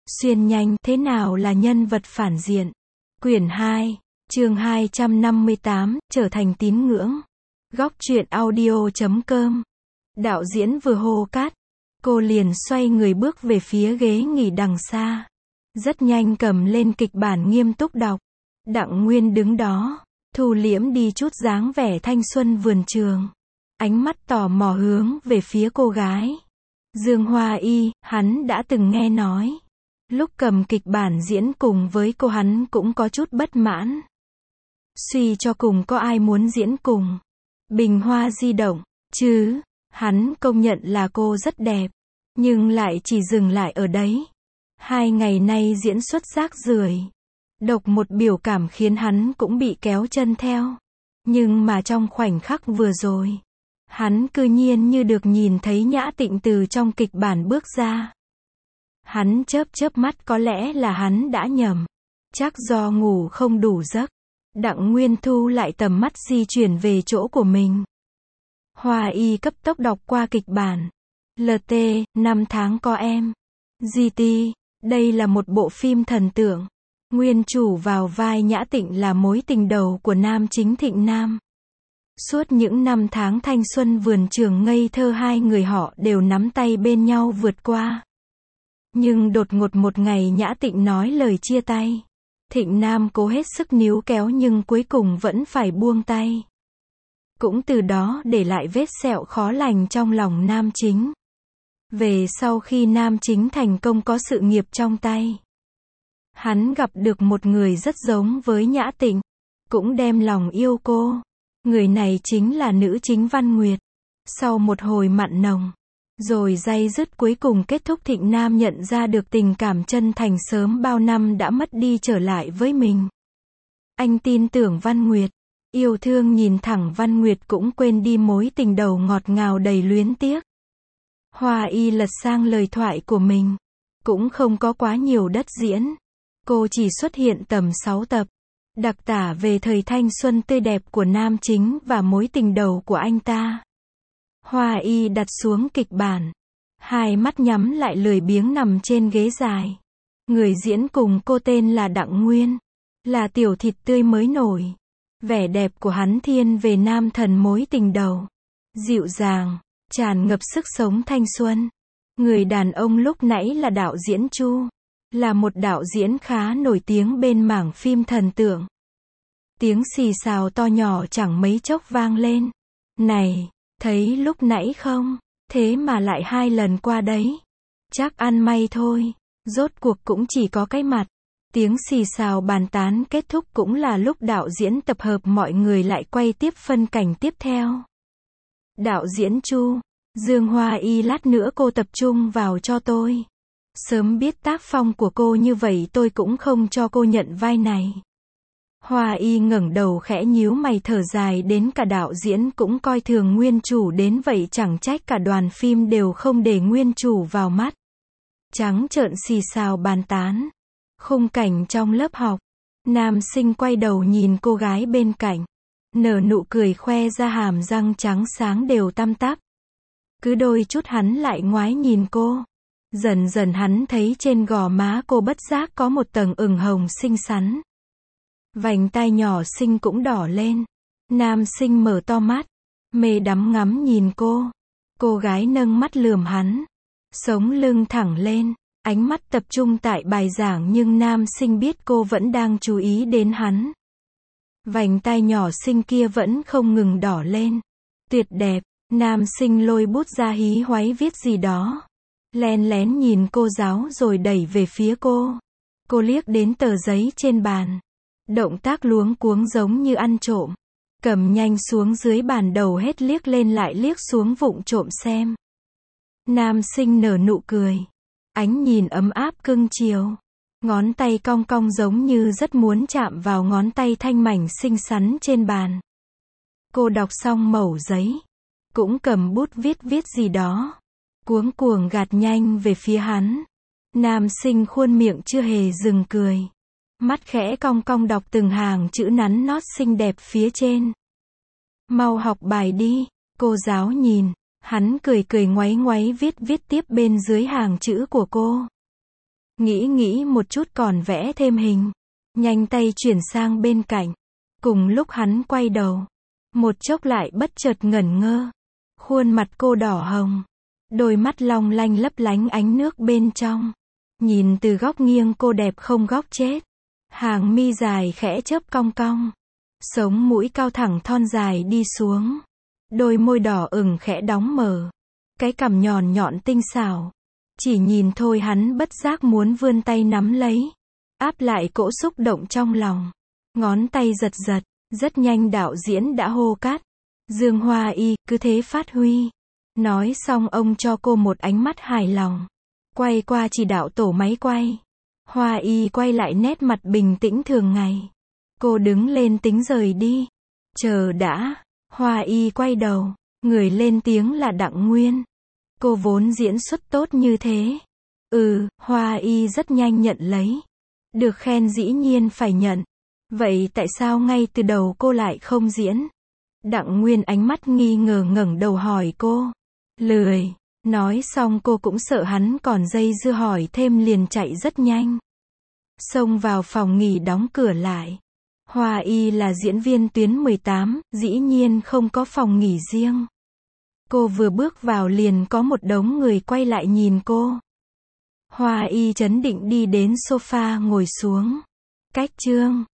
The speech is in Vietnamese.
Xuyên nhanh, thế nào là nhân vật phản diện? Quyển 2, chương 258, trở thành tín ngưỡng. Góc truyện audio.com. Đạo diễn vừa hô cắt, cô liền xoay người bước về phía ghế nghỉ đằng xa. Rất nhanh cầm lên kịch bản nghiêm túc đọc. Đặng Nguyên đứng đó, thu liễm đi chút dáng vẻ thanh xuân vườn trường. Ánh mắt tò mò hướng về phía cô gái. Dương Hoa Y, hắn đã từng nghe nói. Lúc cầm kịch bản diễn cùng với cô hắn cũng có chút bất mãn. Suy cho cùng có ai muốn diễn cùng. Bình hoa di động, chứ. Hắn công nhận là cô rất đẹp. Nhưng lại chỉ dừng lại ở đấy. 2 ngày nay diễn xuất rác rưởi. Độc một biểu cảm khiến hắn cũng bị kéo chân theo. Nhưng mà trong khoảnh khắc vừa rồi, hắn cư nhiên như được nhìn thấy Nhã Tịnh từ trong kịch bản bước ra. Hắn chớp mắt, có lẽ là hắn đã nhầm. Chắc do ngủ không đủ giấc. Đặng Nguyên thu lại tầm mắt di chuyển về chỗ của mình. Hoa Y cấp tốc đọc qua kịch bản. LT, 5 tháng có em. GT, đây là một bộ phim thần tượng. Nguyên chủ vào vai Nhã Tịnh là mối tình đầu của nam chính Thịnh Nam. Suốt những 5 tháng thanh xuân vườn trường ngây thơ, hai người họ đều nắm tay bên nhau vượt qua. Nhưng đột ngột một ngày Nhã Tịnh nói lời chia tay. Thịnh Nam cố hết sức níu kéo nhưng cuối cùng vẫn phải buông tay. Cũng từ đó để lại vết sẹo khó lành trong lòng nam chính. Về sau khi nam chính thành công có sự nghiệp trong tay, hắn gặp được một người rất giống với Nhã Tịnh, cũng đem lòng yêu cô. Người này chính là nữ chính Văn Nguyệt. Sau một hồi mặn nồng, rồi day dứt cuối cùng kết thúc, Thịnh Nam nhận ra được tình cảm chân thành sớm bao năm đã mất đi trở lại với mình. Anh tin tưởng Văn Nguyệt, yêu thương nhìn thẳng Văn Nguyệt, cũng quên đi mối tình đầu ngọt ngào đầy luyến tiếc. Hoa Y lật sang lời thoại của mình. Cũng không có quá nhiều đất diễn. Cô chỉ xuất hiện tầm 6 tập. Đặc tả về thời thanh xuân tươi đẹp của nam chính và mối tình đầu của anh ta. Hoa Y đặt xuống kịch bản. Hai mắt nhắm lại lười biếng nằm trên ghế dài. Người diễn cùng cô tên là Đặng Nguyên. Là tiểu thịt tươi mới nổi. Vẻ đẹp của hắn thiên về nam thần mối tình đầu. Dịu dàng, tràn ngập sức sống thanh xuân. Người đàn ông lúc nãy là đạo diễn Chu. Là một đạo diễn khá nổi tiếng bên mảng phim thần tượng. Tiếng xì xào to nhỏ chẳng mấy chốc vang lên. Này, thấy lúc nãy không? Thế mà lại 2 lần qua đấy. Chắc ăn may thôi. Rốt cuộc cũng chỉ có cái mặt. Tiếng xì xào bàn tán kết thúc cũng là lúc đạo diễn tập hợp mọi người lại quay tiếp phân cảnh tiếp theo. Đạo diễn Chu, Dương Hoa Y, lát nữa cô tập trung vào cho tôi. Sớm biết tác phong của cô như vậy tôi cũng không cho cô nhận vai này. Hoa Y ngẩng đầu khẽ nhíu mày thở dài, đến cả đạo diễn cũng coi thường nguyên chủ đến vậy, chẳng trách cả đoàn phim đều không để nguyên chủ vào mắt. Trắng trợn xì xào bàn tán. Khung cảnh trong lớp học. Nam sinh quay đầu nhìn cô gái bên cạnh. Nở nụ cười khoe ra hàm răng trắng sáng đều tăm tắp. Cứ đôi chút hắn lại ngoái nhìn cô. Dần dần hắn thấy trên gò má cô bất giác có một tầng ửng hồng xinh xắn. Vành tai nhỏ xinh cũng đỏ lên. Nam sinh mở to mắt, mê đắm ngắm nhìn cô. Cô gái nâng mắt lườm hắn. Sống lưng thẳng lên, ánh mắt tập trung tại bài giảng, nhưng nam sinh biết cô vẫn đang chú ý đến hắn. Vành tai nhỏ xinh kia vẫn không ngừng đỏ lên. Tuyệt đẹp. Nam sinh lôi bút ra hí hoáy viết gì đó. Len lén nhìn cô giáo rồi đẩy về phía cô. Cô liếc đến tờ giấy trên bàn. Động tác luống cuống giống như ăn trộm. Cầm nhanh xuống dưới bàn, đầu hết liếc lên lại liếc xuống vụng trộm xem. Nam sinh nở nụ cười. Ánh nhìn ấm áp cưng chiều. Ngón tay cong cong giống như rất muốn chạm vào ngón tay thanh mảnh xinh xắn trên bàn. Cô đọc xong mẩu giấy. Cũng cầm bút viết gì đó. Cuống cuồng gạt nhanh về phía hắn. Nam sinh khuôn miệng chưa hề dừng cười. Mắt khẽ cong cong đọc từng hàng chữ nắn nót xinh đẹp phía trên. Mau học bài đi, cô giáo nhìn. Hắn cười ngoáy ngoáy viết tiếp bên dưới hàng chữ của cô. Nghĩ một chút còn vẽ thêm hình. Nhanh tay chuyển sang bên cạnh. Cùng lúc hắn quay đầu. Một chốc lại bất chợt ngẩn ngơ. Khuôn mặt cô đỏ hồng. Đôi mắt long lanh lấp lánh ánh nước bên trong. Nhìn từ góc nghiêng cô đẹp không góc chết. Hàng mi dài khẽ chớp cong cong. Sống mũi cao thẳng thon dài đi xuống. Đôi môi đỏ ửng khẽ đóng mở. Cái cằm nhọn nhọn tinh xảo. Chỉ nhìn thôi hắn bất giác muốn vươn tay nắm lấy. Áp lại cỗ xúc động trong lòng. Ngón tay giật giật. Rất nhanh đạo diễn đã hô cắt. Dương Hoa Y, cứ thế phát huy. Nói xong ông cho cô một ánh mắt hài lòng. Quay qua chỉ đạo tổ máy quay. Hoa Y quay lại nét mặt bình tĩnh thường ngày. Cô đứng lên tính rời đi. Chờ đã. Hoa Y quay đầu. Người lên tiếng là Đặng Nguyên. Cô vốn diễn xuất tốt như thế. Hoa Y rất nhanh nhận lấy. Được khen dĩ nhiên phải nhận. Vậy tại sao ngay từ đầu cô lại không diễn? Đặng Nguyên ánh mắt nghi ngờ ngẩng đầu hỏi cô. Lười. Nói xong cô cũng sợ hắn còn dây dưa hỏi thêm liền chạy rất nhanh. Xông vào phòng nghỉ đóng cửa lại. Hoa Y là diễn viên tuyến 18, dĩ nhiên không có phòng nghỉ riêng. Cô vừa bước vào liền có một đống người quay lại nhìn cô. Hoa Y trấn định đi đến sofa ngồi xuống. Cách Trương